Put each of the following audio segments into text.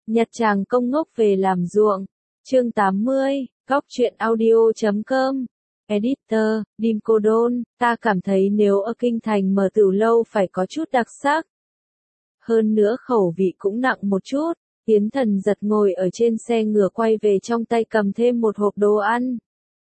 Nhặt chàng công ngốc về làm ruộng. Chương 80, Góc truyện audio.com. Editor, Dim Cô Đôn, ta cảm thấy nếu ở Kinh Thành mở tửu lâu phải có chút đặc sắc. Hơn nữa khẩu vị cũng nặng một chút. Yến Thần giật ngồi ở trên xe ngựa quay về, trong tay cầm thêm một hộp đồ ăn.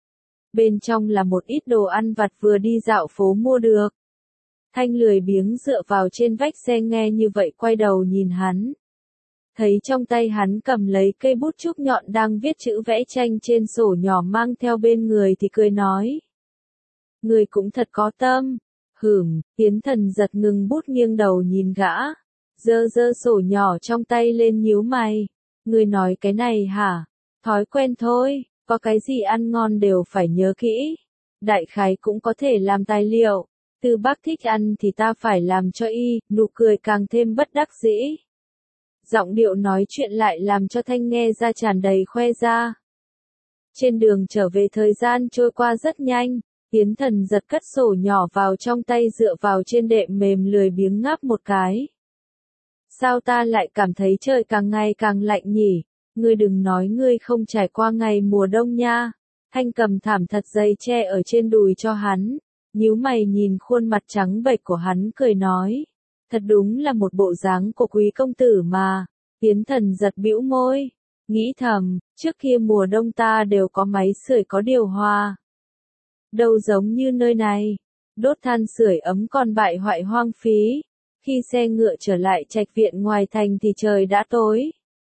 Bên trong là một ít đồ ăn vặt vừa đi dạo phố mua được. Thanh lười biếng dựa vào trên vách xe nghe như vậy quay đầu nhìn hắn. Thấy trong tay hắn cầm lấy cây bút trúc nhọn đang viết chữ vẽ tranh trên sổ nhỏ mang theo bên người thì cười nói. Người cũng thật có tâm. Yến Thần giật ngừng bút nghiêng đầu nhìn gã. Giơ sổ nhỏ trong tay lên nhíu mày. Người nói cái này hả? Thói quen thôi, có cái gì ăn ngon đều phải nhớ kỹ. Đại khái cũng có thể làm tài liệu. Tư Bác thích ăn thì ta phải làm cho y, nụ cười càng thêm bất đắc dĩ. Giọng điệu nói chuyện lại làm cho Thanh nghe ra tràn đầy khoe ra. Trên đường trở về thời gian trôi qua rất nhanh, Yến Thần giật cất sổ nhỏ vào trong tay dựa vào trên đệm mềm lười biếng ngáp một cái. Sao ta lại cảm thấy trời càng ngày càng lạnh nhỉ? Ngươi đừng nói ngươi không trải qua ngày mùa đông nha. Thanh cầm thảm thật dày che ở trên đùi cho hắn, nhíu mày nhìn khuôn mặt trắng bệch của hắn cười nói. Thật đúng là một bộ dáng của quý công tử mà. Yến Thần giật bĩu môi, nghĩ thầm, trước kia mùa đông ta đều có máy sưởi có điều hòa. Đâu giống như nơi này, đốt than sưởi ấm còn bại hoại hoang phí. Khi xe ngựa trở lại trạch viện ngoài thành thì trời đã tối.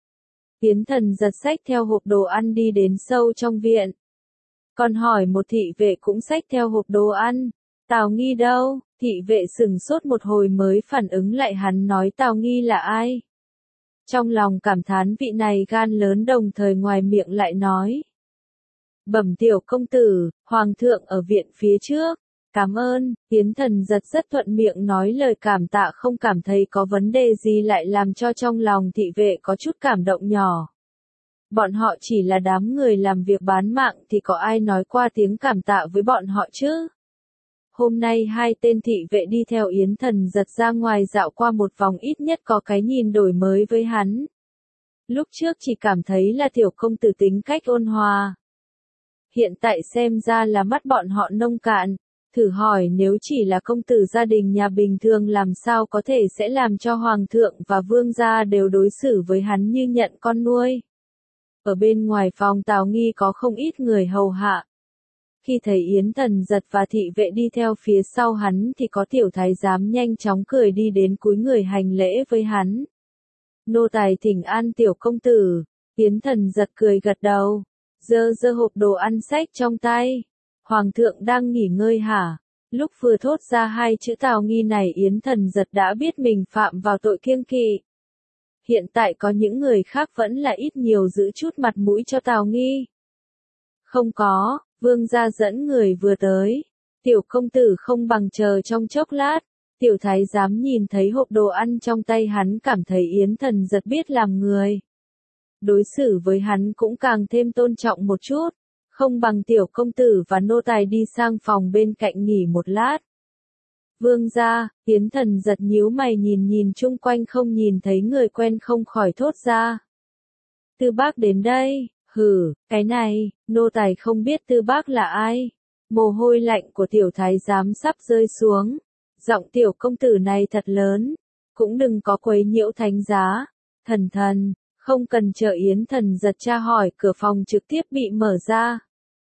Yến Thần giật xách theo hộp đồ ăn đi đến sâu trong viện. Còn hỏi một thị vệ cũng xách theo hộp đồ ăn. Tào Nghi đâu? Thị vệ sửng sốt một hồi mới phản ứng lại hắn nói Tào Nghi là ai. Trong lòng cảm thán vị này gan lớn, đồng thời ngoài miệng lại nói. Bẩm tiểu công tử, hoàng thượng ở viện phía trước. Cảm ơn. Yến Thần giật rất thuận miệng nói lời cảm tạ, không cảm thấy có vấn đề gì, lại làm cho trong lòng thị vệ có chút cảm động nhỏ. Bọn họ chỉ là đám người làm việc bán mạng thì có ai nói qua tiếng cảm tạ với bọn họ chứ? Hôm nay hai tên thị vệ đi theo Yến Thần giật ra ngoài dạo qua một vòng, ít nhất có cái nhìn đổi mới với hắn. Lúc trước chỉ cảm thấy là tiểu công tử tính cách ôn hòa. Hiện tại xem ra là mắt bọn họ nông cạn. Thử hỏi nếu chỉ là công tử gia đình nhà bình thường làm sao có thể sẽ làm cho hoàng thượng và vương gia đều đối xử với hắn như nhận con nuôi. Ở bên ngoài phòng Tào Nghi có không ít người hầu hạ. Khi thấy Yến Thần giật và thị vệ đi theo phía sau hắn thì có tiểu thái giám nhanh chóng cười đi đến cúi người hành lễ với hắn. Nô tài thỉnh an tiểu công tử. Yến Thần giật cười gật đầu. Giơ hộp đồ ăn xách trong tay. Hoàng thượng đang nghỉ ngơi hả? Lúc vừa thốt ra hai chữ Tào Nghi này, Yến Thần giật đã biết mình phạm vào tội kiêng kỵ. Hiện tại có những người khác vẫn là ít nhiều giữ chút mặt mũi cho Tào Nghi. Không có, vương gia dẫn người vừa tới. Tiểu công tử không bằng chờ trong chốc lát. Tiểu thái giám nhìn thấy hộp đồ ăn trong tay hắn cảm thấy Yến Thần giật biết làm người. Đối xử với hắn cũng càng thêm tôn trọng một chút. Không bằng tiểu công tử và nô tài đi sang phòng bên cạnh nghỉ một lát. Vương gia, Yến Thần giật nhíu mày nhìn chung quanh không nhìn thấy người quen không khỏi thốt ra. Tư Bác đến đây. Cái này, nô tài không biết Tư Bác là ai. Mồ hôi lạnh của tiểu thái giám sắp rơi xuống. Giọng tiểu công tử này thật lớn. Cũng đừng có quấy nhiễu thánh giá. Thần, không cần chờ Yến Thần giật tra hỏi, cửa phòng trực tiếp bị mở ra.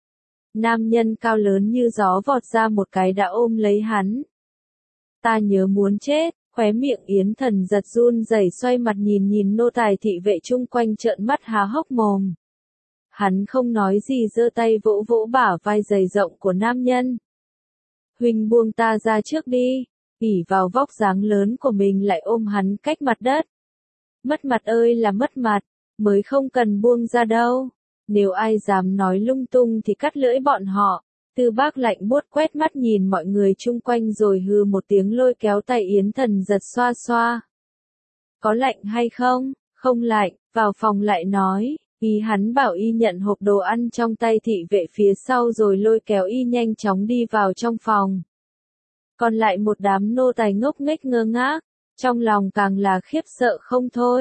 Nam nhân cao lớn như gió vọt ra một cái đã ôm lấy hắn. Ta nhớ muốn chết. Khóe miệng Yến Thần giật run rẩy, xoay mặt nhìn nô tài thị vệ chung quanh trợn mắt há hốc mồm. Hắn không nói gì, giơ tay vỗ vỗ bả vai dày rộng của nam nhân. Huynh buông ta ra trước đi. Ỷ vào vóc dáng lớn của mình lại ôm hắn cách mặt đất. Mất mặt ơi là mất mặt, mới không cần buông ra đâu. Nếu ai dám nói lung tung thì cắt lưỡi bọn họ. Tư Bác lạnh buốt quét mắt nhìn mọi người chung quanh rồi hừ một tiếng lôi kéo tay Yến Thần giật xoa xoa. Có lạnh hay không? Không lạnh, vào phòng lại nói. Ý hắn bảo y nhận hộp đồ ăn trong tay thị vệ phía sau rồi lôi kéo y nhanh chóng đi vào trong phòng. Còn lại một đám nô tài ngốc nghếch ngơ ngác, trong lòng càng là khiếp sợ không thôi.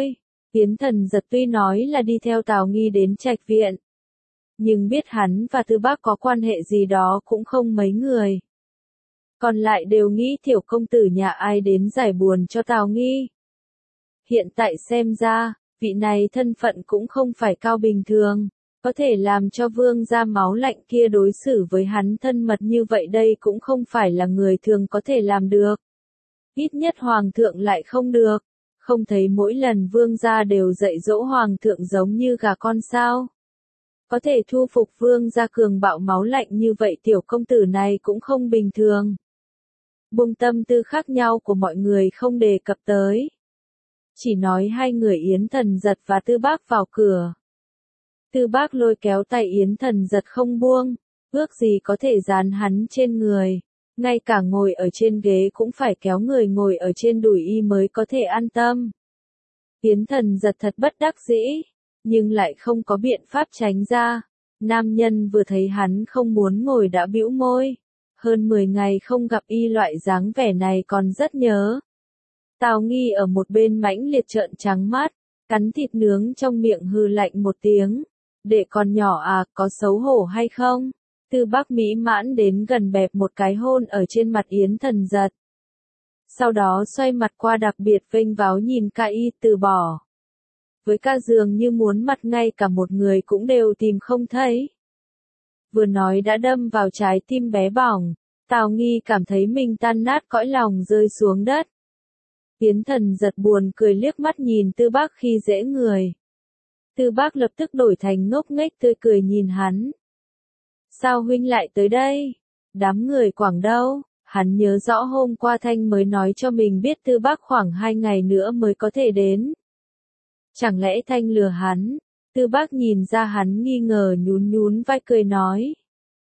Yến Thần Giật tuy nói là đi theo Tào Nghi đến Trạch Viện, nhưng biết hắn và Tư Bác có quan hệ gì đó cũng không mấy người. Còn lại đều nghĩ tiểu công tử nhà ai đến giải buồn cho Tào Nghi. Hiện tại xem ra, vị này thân phận cũng không phải cao bình thường, có thể làm cho vương gia máu lạnh kia đối xử với hắn thân mật như vậy đây cũng không phải là người thường có thể làm được. Ít nhất hoàng thượng lại không được, không thấy mỗi lần vương gia đều dạy dỗ hoàng thượng giống như gà con sao. Có thể thu phục vương gia cường bạo máu lạnh như vậy tiểu công tử này cũng không bình thường. Buông tâm tư khác nhau của mọi người không đề cập tới. Chỉ nói hai người Yến Thần Giật và Tư Bác vào cửa. Tư Bác lôi kéo tay Yến Thần Giật không buông, ước gì có thể dán hắn trên người. Ngay cả ngồi ở trên ghế cũng phải kéo người ngồi ở trên đùi y mới có thể an tâm. Yến Thần Giật thật bất đắc dĩ, nhưng lại không có biện pháp tránh ra. Nam nhân vừa thấy hắn không muốn ngồi đã bĩu môi. Hơn 10 ngày không gặp y loại dáng vẻ này còn rất nhớ. Tào Nghi ở một bên mãnh liệt trợn trắng mắt, cắn thịt nướng trong miệng hừ lạnh một tiếng. Đệ con nhỏ à, có xấu hổ hay không? Tư Bác mỹ mãn đến gần bẹp một cái hôn ở trên mặt Yến Thần Giật. Sau đó xoay mặt qua đặc biệt vênh váo nhìn ca y từ bỏ. Với ca dường như muốn mặt ngay cả một người cũng đều tìm không thấy. Vừa nói đã đâm vào trái tim bé bỏng, Tào Nghi cảm thấy mình tan nát cõi lòng rơi xuống đất. Yến Thần Giật buồn cười liếc mắt nhìn Tư Bác khi dễ người. Tư Bác lập tức đổi thành ngốc nghếch tươi cười nhìn hắn. Sao huynh lại tới đây? Đám người Quảng đâu? Hắn nhớ rõ hôm qua Thanh mới nói cho mình biết Tư Bác khoảng 2 ngày nữa mới có thể đến. Chẳng lẽ Thanh lừa hắn? Tư Bác nhìn ra hắn nghi ngờ nhún nhún vai cười nói.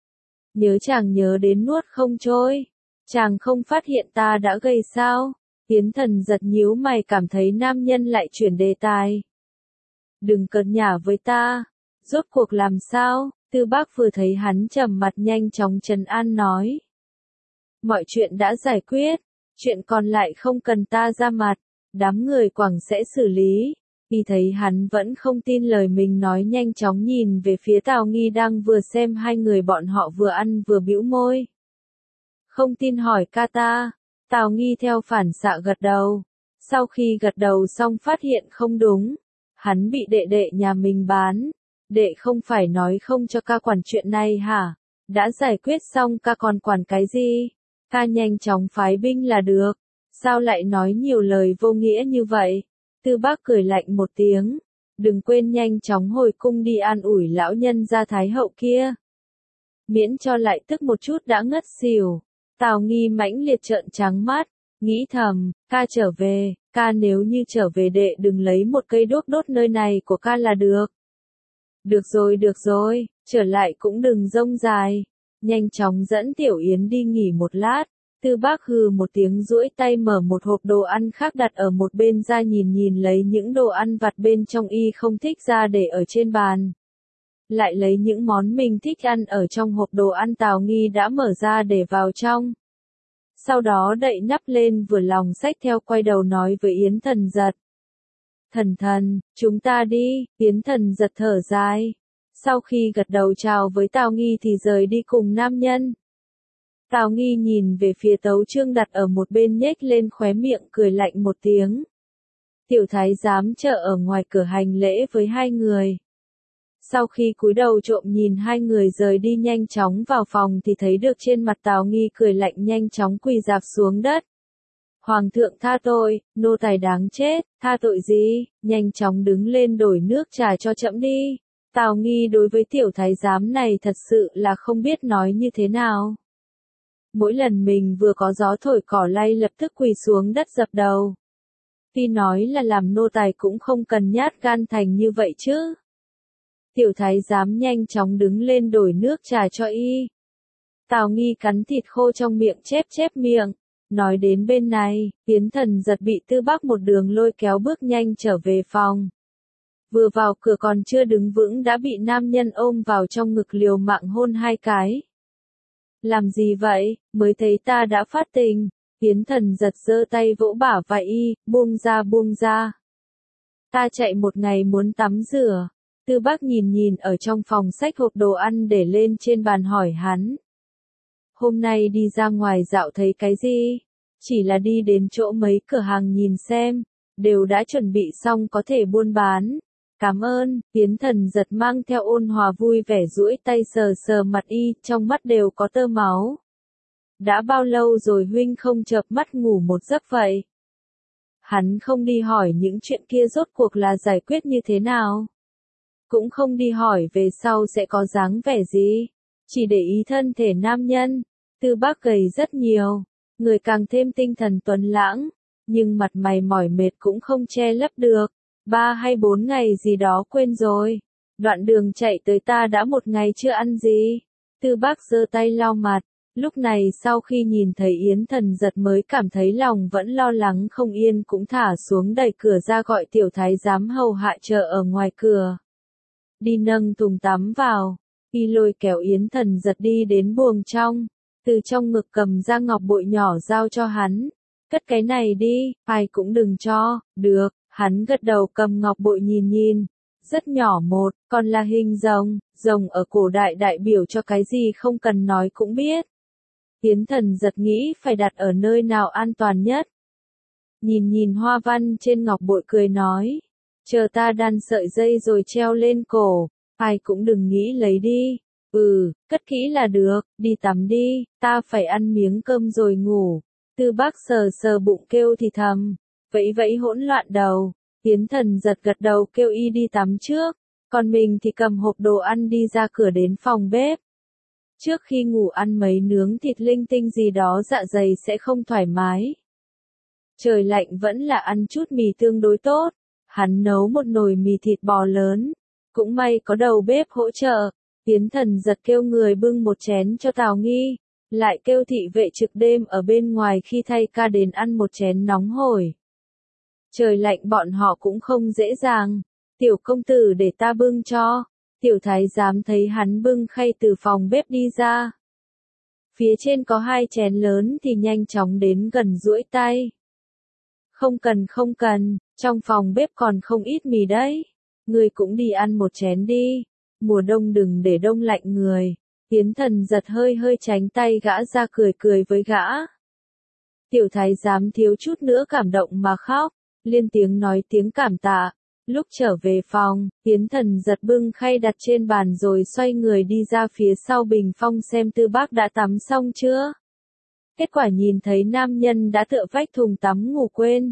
Nhớ chàng nhớ đến nuốt không trôi. Chàng không phát hiện ta đã gầy sao? Yến Thần Giật nhíu mày cảm thấy nam nhân lại chuyển đề tài. Đừng cợt nhả với ta. Rốt cuộc làm sao? Tư Bác vừa thấy hắn trầm mặt nhanh chóng trấn an nói. Mọi chuyện đã giải quyết. Chuyện còn lại không cần ta ra mặt. Đám người Quảng sẽ xử lý. Khi thấy hắn vẫn không tin lời mình nói nhanh chóng nhìn về phía Tào Nghi đang vừa xem hai người bọn họ vừa ăn vừa bĩu môi. Không tin hỏi ca ta. Tào Nghi theo phản xạ gật đầu. Sau khi gật đầu xong phát hiện không đúng. Hắn bị đệ đệ nhà mình bán. Đệ không phải nói không cho ca quản chuyện này hả? Đã giải quyết xong ca còn quản cái gì? Ca nhanh chóng phái binh là được. Sao lại nói nhiều lời vô nghĩa như vậy? Tư Bác cười lạnh một tiếng. Đừng quên nhanh chóng hồi cung đi an ủi lão nhân gia thái hậu kia. Miễn cho lại tức một chút đã ngất xỉu. Tào Nghi mãnh liệt trợn trắng mắt. Nghĩ thầm, ca trở về, ca nếu như trở về đệ đừng lấy một cây đuốc đốt nơi này của ca là được. Được rồi, trở lại cũng đừng rông dài. Nhanh chóng dẫn Tiểu Yến đi nghỉ một lát. Tư Bác hừ một tiếng duỗi tay mở một hộp đồ ăn khác đặt ở một bên ra nhìn lấy những đồ ăn vặt bên trong y không thích ra để ở trên bàn. Lại lấy những món mình thích ăn ở trong hộp đồ ăn Tào Nghi đã mở ra để vào trong. Sau đó đậy nắp lên vừa lòng xách theo quay đầu nói với Yến Thần Giật. Thần, chúng ta đi, Yến Thần Giật thở dài. Sau khi gật đầu chào với Tào Nghi thì rời đi cùng nam nhân. Tào Nghi nhìn về phía Tấu Chương đặt ở một bên nhếch lên khóe miệng cười lạnh một tiếng. Tiểu thái giám chờ ở ngoài cửa hành lễ với hai người. Sau khi cúi đầu trộm nhìn hai người rời đi nhanh chóng vào phòng thì thấy được trên mặt Tào Nghi cười lạnh nhanh chóng quỳ rạp xuống đất. Hoàng thượng tha tội, nô tài đáng chết, tha tội gì, nhanh chóng đứng lên đổi nước trà cho trẫm đi. Tào Nghi đối với tiểu thái giám này thật sự là không biết nói như thế nào. Mỗi lần mình vừa có gió thổi cỏ lay lập tức quỳ xuống đất dập đầu. Tuy nói là làm nô tài cũng không cần nhát gan thành như vậy chứ. Tiểu thái giám nhanh chóng đứng lên đổi nước trà cho y. Tào Nghi cắn thịt khô trong miệng chép miệng. Nói đến bên này, Yến Thần Giật bị Tư Bác một đường lôi kéo bước nhanh trở về phòng. Vừa vào cửa còn chưa đứng vững đã bị nam nhân ôm vào trong ngực liều mạng hôn hai cái. Làm gì vậy, mới thấy ta đã phát tình. Yến Thần Giật giơ tay vỗ bả vai y, buông ra. Ta chạy một ngày muốn tắm rửa. Tư Bác nhìn nhìn ở trong phòng xách hộp đồ ăn để lên trên bàn hỏi hắn. Hôm nay đi ra ngoài dạo thấy cái gì? Chỉ là đi đến chỗ mấy cửa hàng nhìn xem, đều đã chuẩn bị xong có thể buôn bán. Cảm ơn, Yến Thần Giật mang theo ôn hòa vui vẻ duỗi tay sờ sờ mặt y, trong mắt đều có tơ máu. Đã bao lâu rồi huynh không chợp mắt ngủ một giấc vậy? Hắn không đi hỏi những chuyện kia rốt cuộc là giải quyết như thế nào. Cũng không đi hỏi về sau sẽ có dáng vẻ gì. Chỉ để ý thân thể nam nhân. Tư Bác gầy rất nhiều. Người càng thêm tinh thần tuấn lãng. Nhưng mặt mày mỏi mệt cũng không che lấp được. 3 hay 4 ngày gì đó quên rồi. Đoạn đường chạy tới ta đã một ngày chưa ăn gì. Tư Bác giơ tay lau mặt. Lúc này sau khi nhìn thấy Yến Thần Giật mới cảm thấy lòng vẫn lo lắng không yên cũng thả xuống đẩy cửa ra gọi tiểu thái giám hầu hạ chờ ở ngoài cửa. Đi nâng thùng tắm vào. Y lôi kéo Yến Thần Giật đi đến buồng trong. Từ trong ngực cầm ra ngọc bội nhỏ giao cho hắn. Cất cái này đi, ai cũng đừng cho. Được, hắn gật đầu cầm ngọc bội nhìn nhìn. Rất nhỏ một, còn là hình rồng. Rồng ở cổ đại đại biểu cho cái gì không cần nói cũng biết. Yến Thần Giật nghĩ phải đặt ở nơi nào an toàn nhất. Nhìn nhìn hoa văn trên ngọc bội cười nói. Chờ ta đan sợi dây rồi treo lên cổ. Ai cũng đừng nghĩ lấy đi. Cất kỹ là được, đi tắm đi, ta phải ăn miếng cơm rồi ngủ. Tư Bác sờ sờ bụng kêu thì thầm. Vẫy vẫy hỗn loạn đầu. Yến Thần Giật gật đầu kêu y đi tắm trước. Còn mình thì cầm hộp đồ ăn đi ra cửa đến phòng bếp. Trước khi ngủ ăn mấy nướng thịt linh tinh gì đó dạ dày sẽ không thoải mái. Trời lạnh vẫn là ăn chút mì tương đối tốt. Hắn nấu một nồi mì thịt bò lớn. Cũng may có đầu bếp hỗ trợ. Yến Thần Giật kêu người bưng một chén cho Tào Nghi. Lại kêu thị vệ trực đêm ở bên ngoài khi thay ca đến ăn một chén nóng hổi. Trời lạnh bọn họ cũng không dễ dàng. Tiểu công tử để ta bưng cho. Tiểu thái giám thấy hắn bưng khay từ phòng bếp đi ra. Phía trên có 2 chén lớn thì nhanh chóng đến gần duỗi tay. Không cần, trong phòng bếp còn không ít mì đấy. Người cũng đi ăn một chén đi. Mùa đông đừng để đông lạnh người. Yến Thần Giật hơi tránh tay gã ra cười với gã. Tiểu thái giám thiếu chút nữa cảm động mà khóc. Liên tiếng nói tiếng cảm tạ. Lúc trở về phòng, Yến Thần Giật bưng khay đặt trên bàn rồi xoay người đi ra phía sau bình phong xem Tư Bác đã tắm xong chưa. Kết quả nhìn thấy nam nhân đã tựa vách thùng tắm ngủ quên.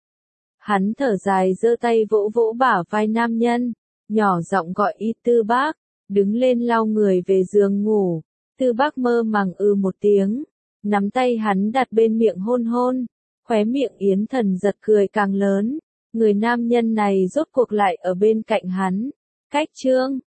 Hắn thở dài giơ tay vỗ vỗ bả vai nam nhân, nhỏ giọng gọi y Tư Bác, đứng lên lau người về giường ngủ. Tư Bác mơ màng một tiếng, nắm tay hắn đặt bên miệng hôn hôn, khóe miệng Yến Thần Giật cười càng lớn. Người nam nhân này rốt cuộc lại ở bên cạnh hắn. Cách chương